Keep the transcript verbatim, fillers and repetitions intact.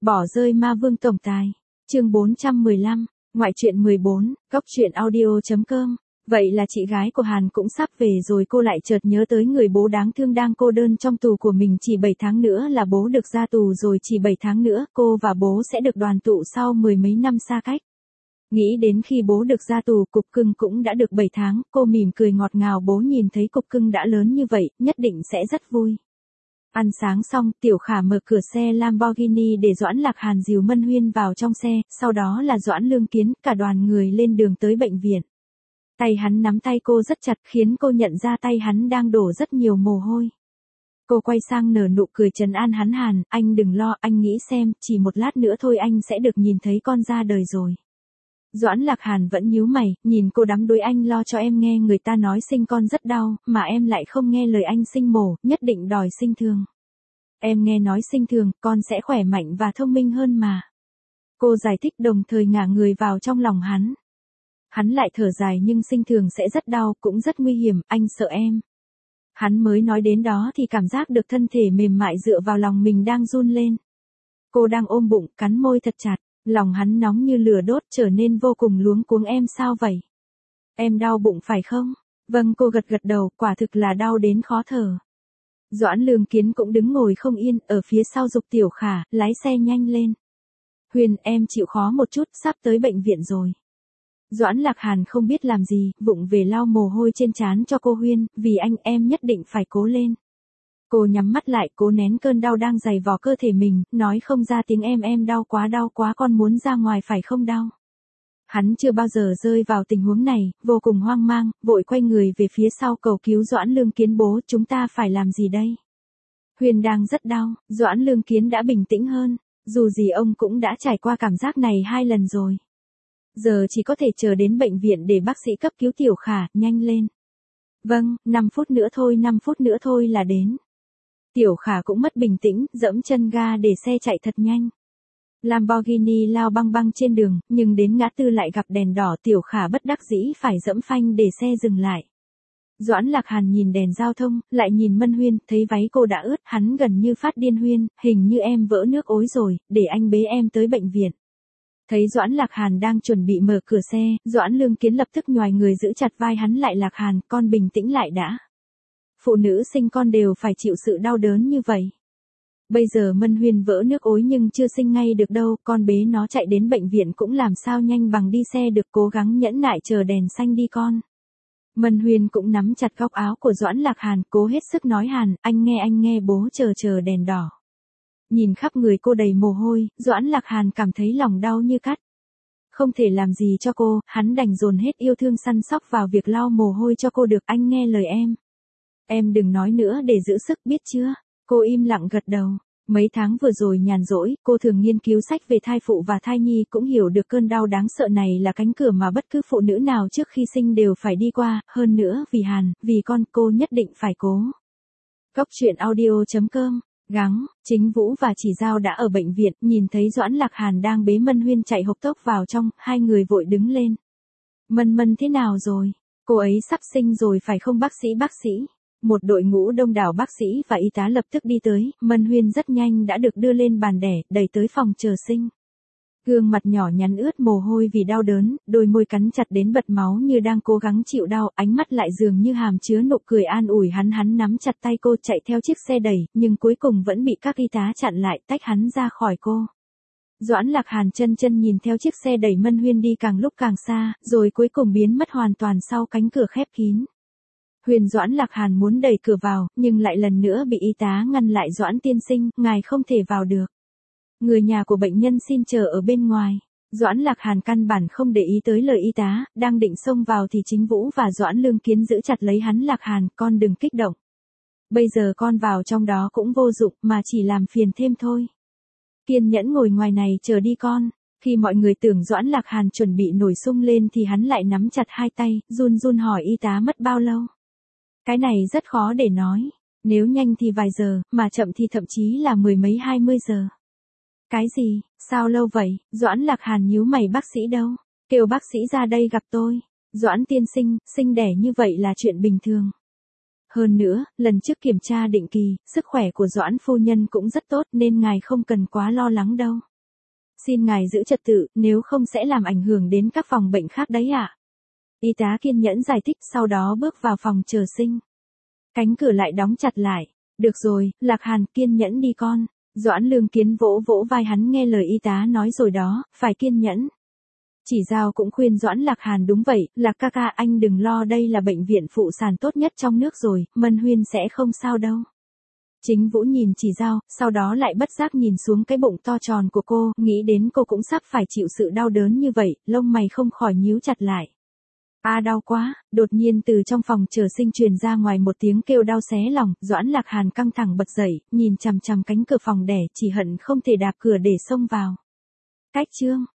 Bỏ rơi ma vương tổng tài. Chương bốn trăm mười lăm, ngoại truyện mười bốn, góc truyện audio chấm com. Vậy là chị gái của Hàn cũng sắp về rồi, cô lại chợt nhớ tới người bố đáng thương đang cô đơn trong tù của mình, chỉ bảy tháng nữa là bố được ra tù rồi, chỉ bảy tháng nữa cô và bố sẽ được đoàn tụ sau mười mấy năm xa cách. Nghĩ đến khi bố được ra tù, cục cưng cũng đã được bảy tháng, cô mỉm cười ngọt ngào, bố nhìn thấy cục cưng đã lớn như vậy, nhất định sẽ rất vui. Ăn sáng xong, Tiểu Khả mở cửa xe Lamborghini để Doãn Lạc Hàn dìu Mân Huyên vào trong xe, sau đó là Doãn Lương Kiến, cả đoàn người lên đường tới bệnh viện. Tay hắn nắm tay cô rất chặt, khiến cô nhận ra tay hắn đang đổ rất nhiều mồ hôi. Cô quay sang nở nụ cười trấn an hắn. Hàn, anh đừng lo, anh nghĩ xem, chỉ một lát nữa thôi anh sẽ được nhìn thấy con ra đời rồi. Doãn Lạc Hàn vẫn nhíu mày, nhìn cô đắm đuối. Anh lo cho em nghe người ta nói sinh con rất đau, mà em lại không nghe lời anh sinh mổ, nhất định đòi sinh thường. Em nghe nói sinh thường, con sẽ khỏe mạnh và thông minh hơn mà. Cô giải thích đồng thời ngả người vào trong lòng hắn. Hắn lại thở dài, nhưng sinh thường sẽ rất đau, cũng rất nguy hiểm, anh sợ em. Hắn mới nói đến đó thì cảm giác được thân thể mềm mại dựa vào lòng mình đang run lên. Cô đang ôm bụng, cắn môi thật chặt. Lòng hắn nóng như lửa đốt, trở nên vô cùng luống cuống. Em sao vậy? Em đau bụng phải không? Vâng, cô gật gật đầu, quả thực là đau đến khó thở. Doãn Lương Kiến cũng đứng ngồi không yên, ở phía sau giục Tiểu Khả, lái xe nhanh lên. Huyền, em chịu khó một chút, sắp tới bệnh viện rồi. Doãn Lạc Hàn không biết làm gì, vụng về lau mồ hôi trên trán cho cô. Huyên, vì anh em nhất định phải cố lên. Cô nhắm mắt lại, cố nén cơn đau đang dày vò cơ thể mình, nói không ra tiếng. Em em đau quá, đau quá, con muốn ra ngoài phải không? Đau. Hắn chưa bao giờ rơi vào tình huống này, vô cùng hoang mang, vội quay người về phía sau cầu cứu Doãn Lương Kiến. Bố, chúng ta phải làm gì đây? Huyền đang rất đau. Doãn Lương Kiến đã bình tĩnh hơn, dù gì ông cũng đã trải qua cảm giác này hai lần rồi. Giờ chỉ có thể chờ đến bệnh viện để bác sĩ cấp cứu. Tiểu Khả, nhanh lên. Vâng, năm phút nữa thôi, năm phút nữa thôi là đến. Tiểu Khả cũng mất bình tĩnh, dẫm chân ga để xe chạy thật nhanh. Lamborghini lao băng băng trên đường, nhưng đến ngã tư lại gặp đèn đỏ. Tiểu Khả bất đắc dĩ phải dẫm phanh để xe dừng lại. Doãn Lạc Hàn nhìn đèn giao thông, lại nhìn Mân Huyên, thấy váy cô đã ướt, hắn gần như phát điên. Huyên, hình như em vỡ nước ối rồi, để anh bế em tới bệnh viện. Thấy Doãn Lạc Hàn đang chuẩn bị mở cửa xe, Doãn Lương Kiến lập tức nhoài người giữ chặt vai hắn lại. Lạc Hàn, con bình tĩnh lại đã. Phụ nữ sinh con đều phải chịu sự đau đớn như vậy. Bây giờ Mân Huyên vỡ nước ối nhưng chưa sinh ngay được đâu, con bế nó chạy đến bệnh viện cũng làm sao nhanh bằng đi xe được. Cố gắng nhẫn nại chờ đèn xanh đi con. Mân Huyên cũng nắm chặt góc áo của Doãn Lạc Hàn, cố hết sức nói. Hàn, anh nghe anh nghe, bố chờ chờ đèn đỏ. Nhìn khắp người cô đầy mồ hôi, Doãn Lạc Hàn cảm thấy lòng đau như cắt. Không thể làm gì cho cô, hắn đành dồn hết yêu thương săn sóc vào việc lau mồ hôi cho cô. Được, anh nghe lời em. Em đừng nói nữa để giữ sức, biết chưa? Cô im lặng gật đầu. Mấy tháng vừa rồi nhàn rỗi, cô thường nghiên cứu sách về thai phụ và thai nhi, cũng hiểu được cơn đau đáng sợ này là cánh cửa mà bất cứ phụ nữ nào trước khi sinh đều phải đi qua. Hơn nữa, vì Hàn, vì con, cô nhất định phải cố. Góc truyện audio chấm com. Gắng, Chính Vũ và Chỉ Giao đã ở bệnh viện, nhìn thấy Doãn Lạc Hàn đang bế Mân Huyên chạy hộc tốc vào trong, hai người vội đứng lên. Mân Mân thế nào rồi? Cô ấy sắp sinh rồi phải không bác sĩ? Bác sĩ. Một đội ngũ đông đảo bác sĩ và y tá lập tức đi tới, Mân Huyên rất nhanh đã được đưa lên bàn đẻ, đẩy tới phòng chờ sinh. Gương mặt nhỏ nhắn ướt mồ hôi vì đau đớn, đôi môi cắn chặt đến bật máu như đang cố gắng chịu đau, ánh mắt lại dường như hàm chứa nụ cười an ủi hắn. Hắn nắm chặt tay cô chạy theo chiếc xe đẩy, nhưng cuối cùng vẫn bị các y tá chặn lại, tách hắn ra khỏi cô. Doãn Lạc Hàn chân chân nhìn theo chiếc xe đẩy Mân Huyên đi càng lúc càng xa, rồi cuối cùng biến mất hoàn toàn sau cánh cửa khép kín. Huyền, Doãn Lạc Hàn muốn đẩy cửa vào, nhưng lại lần nữa bị y tá ngăn lại. Doãn tiên sinh, ngài không thể vào được. Người nhà của bệnh nhân xin chờ ở bên ngoài. Doãn Lạc Hàn căn bản không để ý tới lời y tá, đang định xông vào thì Chính Vũ và Doãn Lương Kiến giữ chặt lấy hắn. Lạc Hàn, con đừng kích động. Bây giờ con vào trong đó cũng vô dụng, mà chỉ làm phiền thêm thôi. Kiên nhẫn ngồi ngoài này chờ đi con. Khi mọi người tưởng Doãn Lạc Hàn chuẩn bị nổi sung lên thì hắn lại nắm chặt hai tay, run run hỏi y tá mất bao lâu. Cái này rất khó để nói. Nếu nhanh thì vài giờ, mà chậm thì thậm chí là mười mấy hai mươi giờ. Cái gì, sao lâu vậy? Doãn Lạc Hàn nhíu mày. Bác sĩ đâu? Kêu bác sĩ ra đây gặp tôi. Doãn tiên sinh, sinh đẻ như vậy là chuyện bình thường. Hơn nữa, lần trước kiểm tra định kỳ, sức khỏe của Doãn phu nhân cũng rất tốt nên ngài không cần quá lo lắng đâu. Xin ngài giữ trật tự, nếu không sẽ làm ảnh hưởng đến các phòng bệnh khác đấy ạ. Y tá kiên nhẫn giải thích, sau đó bước vào phòng chờ sinh. Cánh cửa lại đóng chặt lại. Được rồi, Lạc Hàn, kiên nhẫn đi con. Doãn Lương Kiến vỗ vỗ vai hắn, nghe lời y tá nói rồi đó, phải kiên nhẫn. Chỉ Giao cũng khuyên Doãn Lạc Hàn, đúng vậy, Lạc ca ca, anh đừng lo, đây là bệnh viện phụ sản tốt nhất trong nước rồi, Mân Huyên sẽ không sao đâu. Chính Vũ nhìn Chỉ Giao, sau đó lại bất giác nhìn xuống cái bụng to tròn của cô, nghĩ đến cô cũng sắp phải chịu sự đau đớn như vậy, lông mày không khỏi nhíu chặt lại. A à, đau quá, đột nhiên từ trong phòng chờ sinh truyền ra ngoài một tiếng kêu đau xé lòng, Doãn Lạc Hàn căng thẳng bật dậy, nhìn chằm chằm cánh cửa phòng đẻ, chỉ hận không thể đạp cửa để xông vào. Cách chương